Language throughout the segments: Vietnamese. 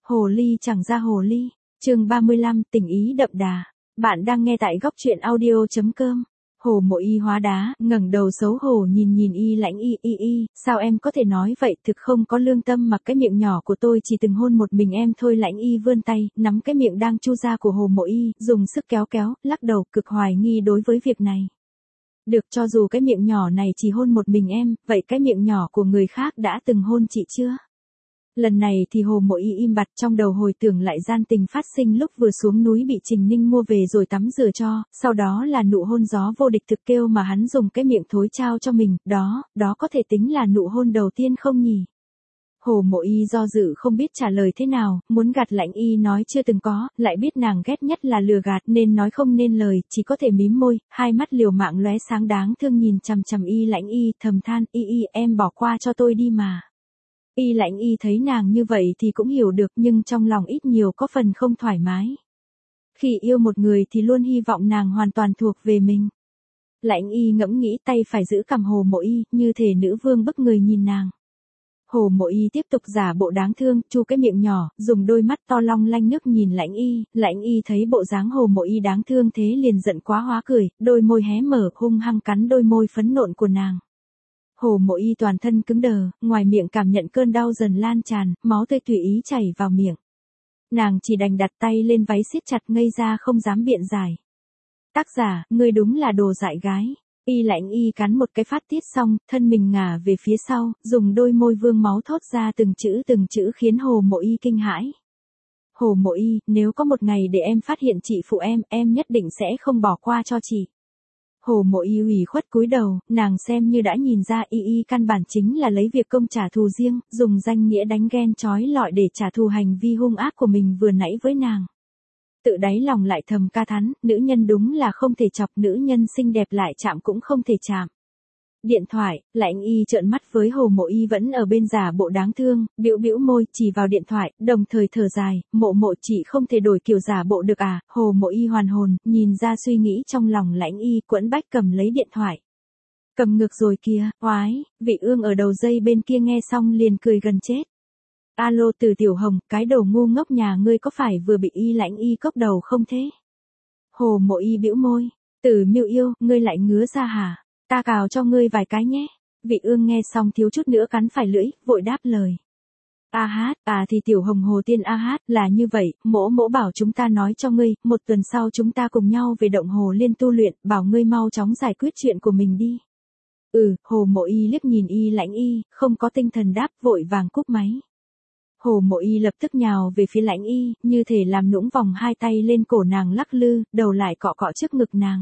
Hồ ly chẳng ra hồ ly. Chương 35, tình ý đậm đà. Bạn đang nghe tại góc truyện audio.com. Hồ Mộ Y hóa đá, ngẩng đầu xấu hổ nhìn Y Lãnh Y, sao em có thể nói vậy, thực không có lương tâm mà cái miệng nhỏ của tôi chỉ từng hôn một mình em thôi. Lãnh Y vươn tay, nắm cái miệng đang chu ra của Hồ Mộ Y, dùng sức kéo, lắc đầu, cực hoài nghi đối với việc này. Được, cho dù cái miệng nhỏ này chỉ hôn một mình em, vậy cái miệng nhỏ của người khác đã từng hôn chị chưa? Lần này thì Hồ Mộ Y im bặt, trong đầu hồi tưởng lại gian tình phát sinh lúc vừa xuống núi bị Trình Ninh mua về rồi tắm rửa cho, sau đó là nụ hôn gió vô địch thực kêu mà hắn dùng cái miệng thối trao cho mình, đó có thể tính là nụ hôn đầu tiên không nhỉ? Hồ Mộ Y do dự không biết trả lời thế nào, muốn gạt Lãnh Y nói chưa từng có, lại biết nàng ghét nhất là lừa gạt nên nói không nên lời, chỉ có thể mím môi, hai mắt liều mạng lóe sáng đáng thương nhìn chằm Y Lãnh Y, thầm than, Y em bỏ qua cho tôi đi mà. Y Lãnh Y thấy nàng như vậy thì cũng hiểu được, nhưng trong lòng ít nhiều có phần không thoải mái. Khi yêu một người thì luôn hy vọng nàng hoàn toàn thuộc về mình. Lãnh Y ngẫm nghĩ, tay phải giữ cằm Hồ Mộ Y, như thể nữ vương bức người nhìn nàng. Hồ Mộ Y tiếp tục giả bộ đáng thương, chu cái miệng nhỏ, dùng đôi mắt to long lanh nước nhìn Lãnh Y thấy bộ dáng Hồ Mộ Y đáng thương thế liền giận quá hóa cười, đôi môi hé mở, hung hăng cắn đôi môi phấn nộn của nàng. Hồ Mộ Y toàn thân cứng đờ, ngoài miệng cảm nhận cơn đau dần lan tràn, máu tươi tùy ý chảy vào miệng. Nàng chỉ đành đặt tay lên váy siết chặt, ngây ra không dám biện giải. Tác giả, ngươi đúng là đồ dại gái. Y Lãnh Y cắn một cái phát tiết xong, thân mình ngả về phía sau, dùng đôi môi vương máu thốt ra từng chữ khiến Hồ Mộ Y kinh hãi. Hồ Mộ Y, nếu có một ngày để em phát hiện chị phụ em nhất định sẽ không bỏ qua cho chị. Hồ Mộ Y ủy khuất cúi đầu, nàng xem như đã nhìn ra Y căn bản chính là lấy việc công trả thù riêng, dùng danh nghĩa đánh ghen chói lọi để trả thù hành vi hung ác của mình vừa nãy với nàng. Tự đáy lòng lại thầm ca thán, nữ nhân đúng là không thể chọc, nữ nhân xinh đẹp lại chạm cũng không thể chạm. Điện thoại, Lãnh Y trợn mắt với Hồ Mộ Y vẫn ở bên giả bộ đáng thương, bĩu môi, chỉ vào điện thoại, đồng thời thở dài, mộ chị không thể đổi kiểu giả bộ được à? Hồ Mộ Y hoàn hồn, nhìn ra suy nghĩ trong lòng Lãnh Y, quẫn bách cầm lấy điện thoại. Cầm ngược rồi kìa, oái, Vị Ương ở đầu dây bên kia nghe xong liền cười gần chết. Alo Từ Tiểu Hồng, cái đồ ngu ngốc nhà ngươi có phải vừa bị Y Lãnh Y cốc đầu không thế? Hồ Mộ Y bĩu môi, Từ Miêu yêu, ngươi lại ngứa ra hả? Ta cào cho ngươi vài cái nhé. Vị Ương nghe xong thiếu chút nữa cắn phải lưỡi, vội đáp lời. Thì Tiểu Hồng Hồ Tiên là như vậy, mỗ bảo chúng ta nói cho ngươi, một tuần sau chúng ta cùng nhau về động Hồ Liên tu luyện, bảo ngươi mau chóng giải quyết chuyện của mình đi. Hồ Mộ Y liếc nhìn Y Lãnh Y, không có tinh thần đáp, vội vàng cúp máy. Hồ Mộ Y lập tức nhào về phía Lãnh Y, như thể làm nũng vòng hai tay lên cổ nàng lắc lư, đầu lại cọ trước ngực nàng.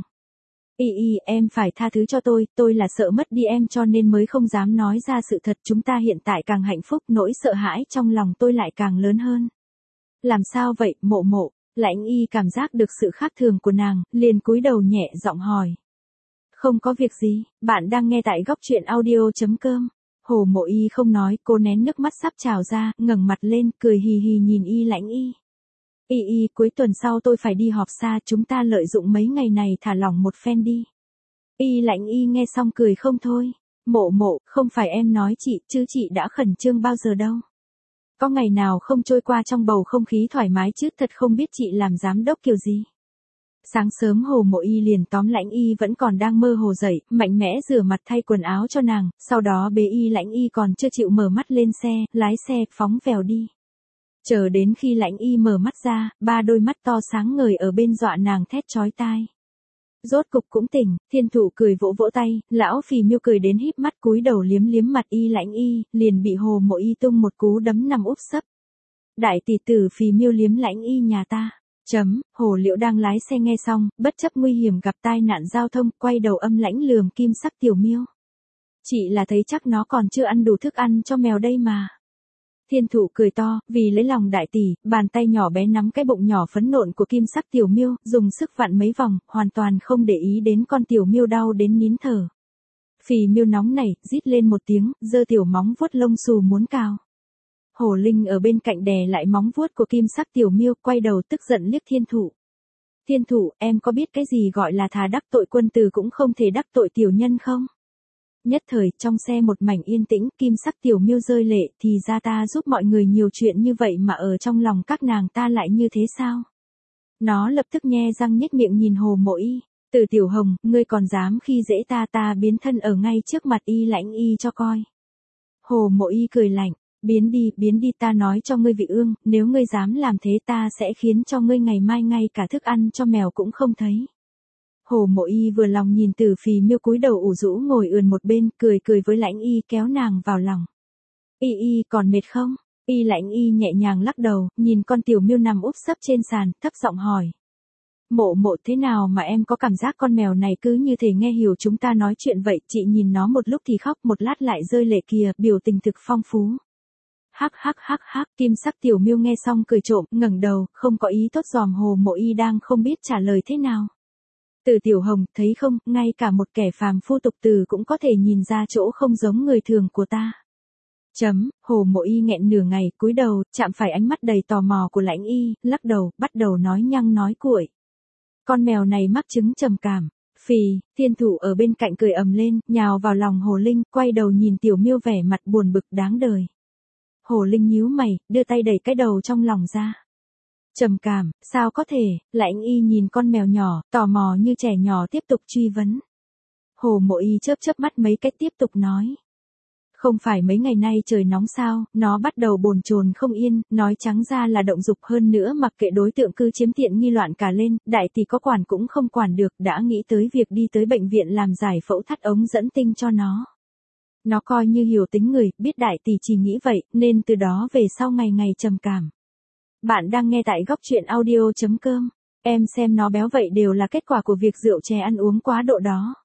Em phải tha thứ cho tôi là sợ mất đi em cho nên mới không dám nói ra sự thật, chúng ta hiện tại càng hạnh phúc, nỗi sợ hãi trong lòng tôi lại càng lớn hơn. Làm sao vậy, mộ? Lãnh Y cảm giác được sự khác thường của nàng, liền cúi đầu nhẹ giọng hỏi. Không có việc gì, bạn đang nghe tại góc truyện audio.com. Hồ Mộ Y không nói, cô nén nước mắt sắp trào ra, ngẩng mặt lên, cười hì hì nhìn Y Lãnh Y. Cuối tuần sau tôi phải đi họp xa, chúng ta lợi dụng mấy ngày này thả lỏng một phen đi. Y Lãnh Y nghe xong cười không thôi. Mộ, không phải em nói chị, chứ chị đã khẩn trương bao giờ đâu. Có ngày nào không trôi qua trong bầu không khí thoải mái chứ, thật không biết chị làm giám đốc kiểu gì. Sáng sớm Hồ Mộ Y liền tóm Lãnh Y vẫn còn đang mơ hồ dậy, mạnh mẽ rửa mặt thay quần áo cho nàng, sau đó bế Y Lãnh Y còn chưa chịu mở mắt lên xe, lái xe phóng vèo đi. Chờ đến khi Lãnh Y mở mắt ra, ba đôi mắt to sáng ngời ở bên dọa nàng thét chói tai. Rốt cục cũng tỉnh, Thiên Thụ cười vỗ tay, lão Phì Miêu cười đến híp mắt cúi đầu liếm mặt Y Lãnh Y, liền bị Hồ Mộ Y tung một cú đấm nằm úp sấp. Đại tỷ tử Phì Miêu liếm Lãnh Y nhà ta. Hồ Liễu đang lái xe nghe xong, bất chấp nguy hiểm gặp tai nạn giao thông, quay đầu âm lãnh lườm Kim Sắc Tiểu Miêu. Chị là thấy chắc nó còn chưa ăn đủ thức ăn cho mèo đây mà. Thiên Thụ cười to, vì lấy lòng đại tỷ, bàn tay nhỏ bé nắm cái bụng nhỏ phấn nộn của Kim Sắc Tiểu Miêu, dùng sức vặn mấy vòng, hoàn toàn không để ý đến con Tiểu Miêu đau đến nín thở. Phì Miêu nóng nảy, rít lên một tiếng, giơ tiểu móng vuốt lông xù muốn cào. Hồ Linh ở bên cạnh đè lại móng vuốt của Kim Sắc Tiểu Miêu, quay đầu tức giận liếc Thiên Thụ. Thiên Thụ, em có biết cái gì gọi là thà đắc tội quân tử cũng không thể đắc tội tiểu nhân không? Nhất thời, trong xe một mảnh yên tĩnh, kim sắc tiểu miêu rơi lệ, thì ra ta giúp mọi người nhiều chuyện như vậy mà ở trong lòng các nàng ta lại như thế sao? Nó lập tức nhe răng nhếch miệng nhìn Hồ Mộ Y. Từ Tiểu Hồng, ngươi còn dám khi dễ ta biến thân ở ngay trước mặt Y Lãnh Y cho coi. Hồ Mộ Y cười lạnh, biến đi ta nói cho ngươi vị ương, nếu ngươi dám làm thế ta sẽ khiến cho ngươi ngày mai ngay cả thức ăn cho mèo cũng không thấy. Hồ Mộ Y vừa lòng nhìn Tử Phì Miêu cúi đầu ủ rũ ngồi ườn một bên, cười với Lãnh Y kéo nàng vào lòng. Y còn mệt không? Y Lãnh Y nhẹ nhàng lắc đầu, nhìn con tiểu miêu nằm úp sấp trên sàn, thấp giọng hỏi. Mộ thế nào mà em có cảm giác con mèo này cứ như thể nghe hiểu chúng ta nói chuyện vậy, chị nhìn nó một lúc thì khóc, một lát lại rơi lệ kìa, biểu tình thực phong phú. Hắc, kim sắc tiểu miêu nghe xong cười trộm, ngẩng đầu, không có ý tốt dòm Hồ Mộ Y đang không biết trả lời thế nào. Từ Tiểu Hồng, thấy không, ngay cả một kẻ phàm phu tục tử cũng có thể nhìn ra chỗ không giống người thường của ta. Hồ Mộ Y nghẹn nửa ngày, cúi đầu, chạm phải ánh mắt đầy tò mò của Lãnh Y, lắc đầu, bắt đầu nói nhăng nói cuội. Con mèo này mắc chứng trầm cảm. Phì, Thiên Thụ ở bên cạnh cười ầm lên, nhào vào lòng Hồ Linh, quay đầu nhìn tiểu miêu vẻ mặt buồn bực đáng đời. Hồ Linh nhíu mày, đưa tay đẩy cái đầu trong lòng ra. Trầm cảm, sao có thể? Lãnh Y nhìn con mèo nhỏ, tò mò như trẻ nhỏ tiếp tục truy vấn. Hồ Mộ Y chớp mắt mấy cái tiếp tục nói. Không phải mấy ngày nay trời nóng sao, nó bắt đầu bồn chồn không yên, nói trắng ra là động dục, hơn nữa mặc kệ đối tượng cứ chiếm tiện nghi loạn cả lên, đại tỷ có quản cũng không quản được, đã nghĩ tới việc đi tới bệnh viện làm giải phẫu thắt ống dẫn tinh cho nó. Nó coi như hiểu tính người, biết đại tỷ chỉ nghĩ vậy, nên từ đó về sau ngày ngày trầm cảm. Bạn đang nghe tại góc truyện audio.com. Em xem nó béo vậy đều là kết quả của việc rượu chè ăn uống quá độ đó.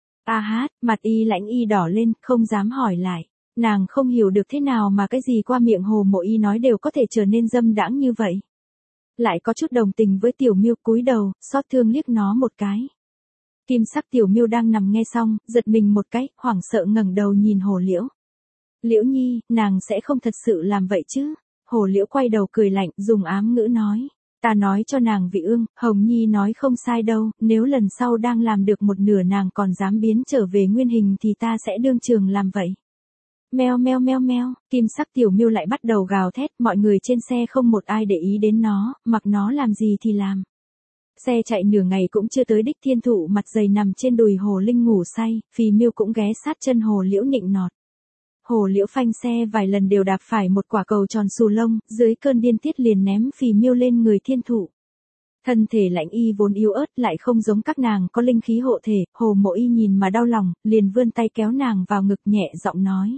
Mặt Y Lãnh Y đỏ lên, không dám hỏi lại. Nàng không hiểu được thế nào mà cái gì qua miệng Hồ Mộ Y nói đều có thể trở nên dâm đãng như vậy. Lại có chút đồng tình với tiểu miêu, cúi đầu, xót thương liếc nó một cái. Kim sắc tiểu miêu đang nằm nghe xong, giật mình một cái, hoảng sợ ngẩng đầu nhìn Hồ Liễu. Liễu Nhi, nàng sẽ không thật sự làm vậy chứ? Hồ Liễu quay đầu cười lạnh, dùng ám ngữ nói. Ta nói cho nàng vị ương, Hồng Nhi nói không sai đâu, nếu lần sau đang làm được một nửa nàng còn dám biến trở về nguyên hình thì ta sẽ đương trường làm vậy. Meo, kim sắc tiểu miêu lại bắt đầu gào thét, mọi người trên xe không một ai để ý đến nó, mặc nó làm gì thì làm. Xe chạy nửa ngày cũng chưa tới đích. Thiên Thụ mặt dày nằm trên đùi Hồ Linh ngủ say, Phì Miêu cũng ghé sát chân Hồ Liễu nịnh nọt. Hồ Liễu phanh xe vài lần đều đạp phải một quả cầu tròn xù lông, dưới cơn điên tiết liền ném Phì Miêu lên người Thiên Thụ. Thân thể Lãnh Y vốn yếu ớt lại không giống các nàng có linh khí hộ thể, Hồ Mộ Y nhìn mà đau lòng, liền vươn tay kéo nàng vào ngực nhẹ giọng nói.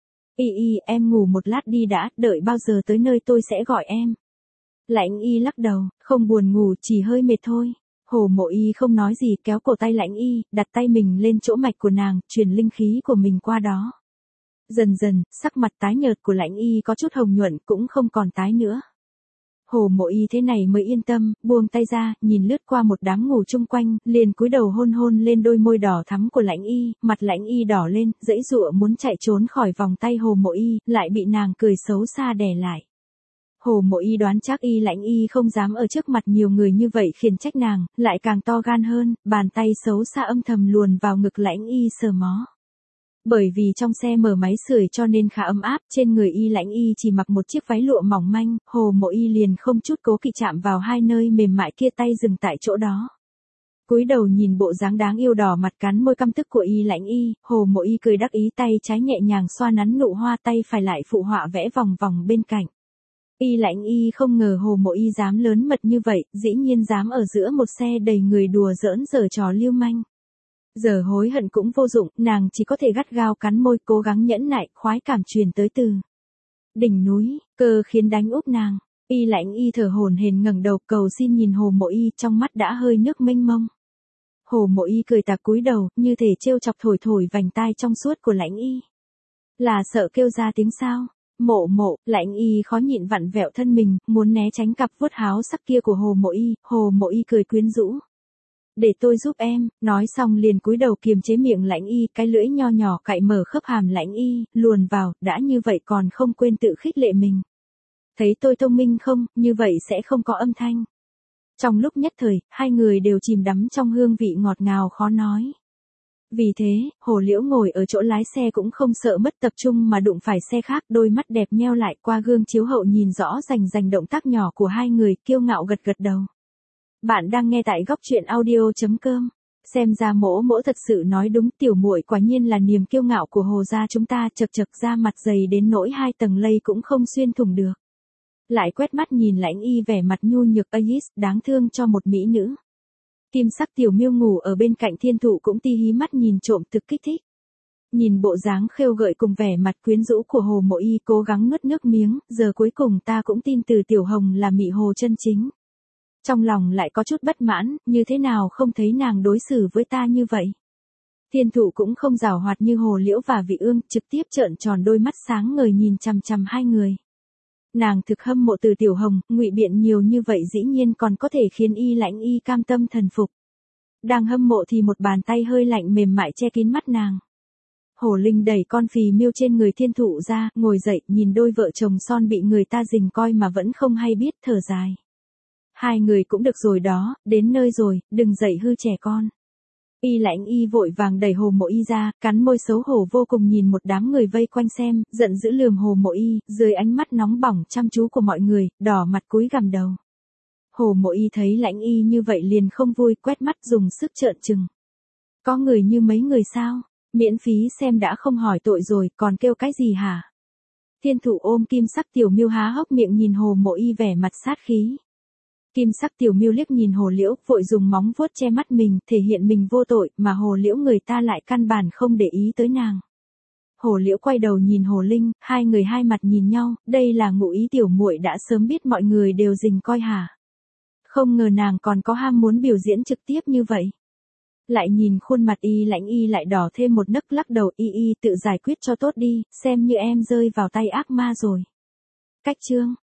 Y, em ngủ một lát đi đã, đợi bao giờ tới nơi tôi sẽ gọi em. Lãnh Y lắc đầu, không buồn ngủ, chỉ hơi mệt thôi. Hồ Mộ Y không nói gì, kéo cổ tay Lãnh Y, đặt tay mình lên chỗ mạch của nàng, truyền linh khí của mình qua đó. Dần dần, sắc mặt tái nhợt của Lãnh Y có chút hồng nhuận, cũng không còn tái nữa. Hồ Mộ Y thế này mới yên tâm, buông tay ra, nhìn lướt qua một đám ngủ chung quanh, liền cúi đầu hôn lên đôi môi đỏ thắm của Lãnh Y, mặt Lãnh Y đỏ lên, giãy giụa muốn chạy trốn khỏi vòng tay Hồ Mộ Y, lại bị nàng cười xấu xa đè lại. Hồ Mộ Y đoán chắc Y Lãnh Y không dám ở trước mặt nhiều người như vậy khiển trách nàng, lại càng to gan hơn, bàn tay xấu xa âm thầm luồn vào ngực Lãnh Y sờ mó. Bởi vì trong xe mở máy sưởi cho nên khá ấm áp, trên người Y Lãnh Y chỉ mặc một chiếc váy lụa mỏng manh, Hồ Mộ Y liền không chút cố kỵ chạm vào hai nơi mềm mại kia, tay dừng tại chỗ đó. Cúi đầu nhìn bộ dáng đáng yêu đỏ mặt cắn môi căm tức của Y Lãnh Y, Hồ Mộ Y cười đắc ý, tay trái nhẹ nhàng xoa nắn nụ hoa, tay phải lại phụ họa vẽ vòng vòng bên cạnh. Y Lãnh Y không ngờ Hồ Mộ Y dám lớn mật như vậy, dĩ nhiên dám ở giữa một xe đầy người đùa giỡn giở trò lưu manh. Giờ hối hận cũng vô dụng, nàng chỉ có thể gắt gao cắn môi, cố gắng nhẫn nại, khoái cảm truyền tới từ đỉnh núi, cơ khiến đánh úp nàng. Y Lãnh Y thở hổn hển ngẩng đầu cầu xin nhìn Hồ Mộ Y, trong mắt đã hơi nước mênh mông. Hồ Mộ Y cười tà cúi đầu, như thể trêu chọc thổi vành tai trong suốt của Lãnh Y. Là sợ kêu ra tiếng sao? Mộ, Lãnh Y khó nhịn vặn vẹo thân mình, muốn né tránh cặp vuốt háo sắc kia của Hồ Mộ Y cười quyến rũ. Để tôi giúp em, nói xong liền cúi đầu kiềm chế miệng Lãnh Y, cái lưỡi nho nhỏ cạy mở khớp hàm Lãnh Y, luồn vào, đã như vậy còn không quên tự khích lệ mình. Thấy tôi thông minh không, như vậy sẽ không có âm thanh. Trong lúc nhất thời, hai người đều chìm đắm trong hương vị ngọt ngào khó nói. Vì thế, Hồ Liễu ngồi ở chỗ lái xe cũng không sợ mất tập trung mà đụng phải xe khác, đôi mắt đẹp nheo lại qua gương chiếu hậu nhìn rõ rành rành động tác nhỏ của hai người, kiêu ngạo gật gật đầu. Bạn đang nghe tại góc truyện audio.com. Xem ra mỗ thật sự nói đúng, tiểu muội quả nhiên là niềm kiêu ngạo của Hồ gia chúng ta, chật chật da mặt dày đến nỗi 2 tầng lây cũng không xuyên thủng được. Lại quét mắt nhìn Lãnh Y vẻ mặt nhu nhược Ais, đáng thương cho một mỹ nữ. Kim sắc tiểu miêu ngủ ở bên cạnh Thiên Thụ cũng ti hí mắt nhìn trộm thực kích thích. Nhìn bộ dáng khêu gợi cùng vẻ mặt quyến rũ của Hồ Mộ Y cố gắng nuốt nước miếng, giờ cuối cùng ta cũng tin từ Tiểu Hồng là mị hồ chân chính. Trong lòng lại có chút bất mãn, như thế nào không thấy nàng đối xử với ta như vậy. Thiên Thụ cũng không giảo hoạt như Hồ Liễu và Vị Ương, trực tiếp trợn tròn đôi mắt sáng ngời nhìn chằm chằm hai người. Nàng thực hâm mộ từ Tiểu Hồng, ngụy biện nhiều như vậy dĩ nhiên còn có thể khiến Lãnh Y cam tâm thần phục. Đang hâm mộ thì một bàn tay hơi lạnh mềm mại che kín mắt nàng. Hồ Linh đẩy con phì miêu trên người Thiên Thụ ra, ngồi dậy, nhìn đôi vợ chồng son bị người ta rình coi mà vẫn không hay biết, thở dài. Hai người cũng được rồi đó, đến nơi rồi, đừng dậy hư trẻ con. Lãnh Y vội vàng đẩy Hồ Mộ Y ra, cắn môi xấu hổ vô cùng nhìn một đám người vây quanh xem, giận dữ lườm Hồ Mộ Y, dưới ánh mắt nóng bỏng chăm chú của mọi người, đỏ mặt cúi gằm đầu. Hồ Mộ Y thấy Lãnh Y như vậy liền không vui, quét mắt dùng sức trợn trừng. Có người như mấy người sao? Miễn phí xem đã không hỏi tội rồi, còn kêu cái gì hả? Thiên Thụ ôm kim sắc tiểu miêu há hốc miệng nhìn Hồ Mộ Y vẻ mặt sát khí. Kim sắc tiểu miêu liếc nhìn Hồ Liễu, vội dùng móng vuốt che mắt mình, thể hiện mình vô tội, mà Hồ Liễu người ta lại căn bản không để ý tới nàng. Hồ Liễu quay đầu nhìn Hồ Linh, hai người hai mặt nhìn nhau, đây là ngụ ý tiểu muội đã sớm biết mọi người đều rình coi hả? Không ngờ nàng còn có ham muốn biểu diễn trực tiếp như vậy. Lại nhìn khuôn mặt Lãnh Y lại đỏ thêm một nấc, lắc đầu, tự giải quyết cho tốt đi, xem như em rơi vào tay ác ma rồi. Cách chương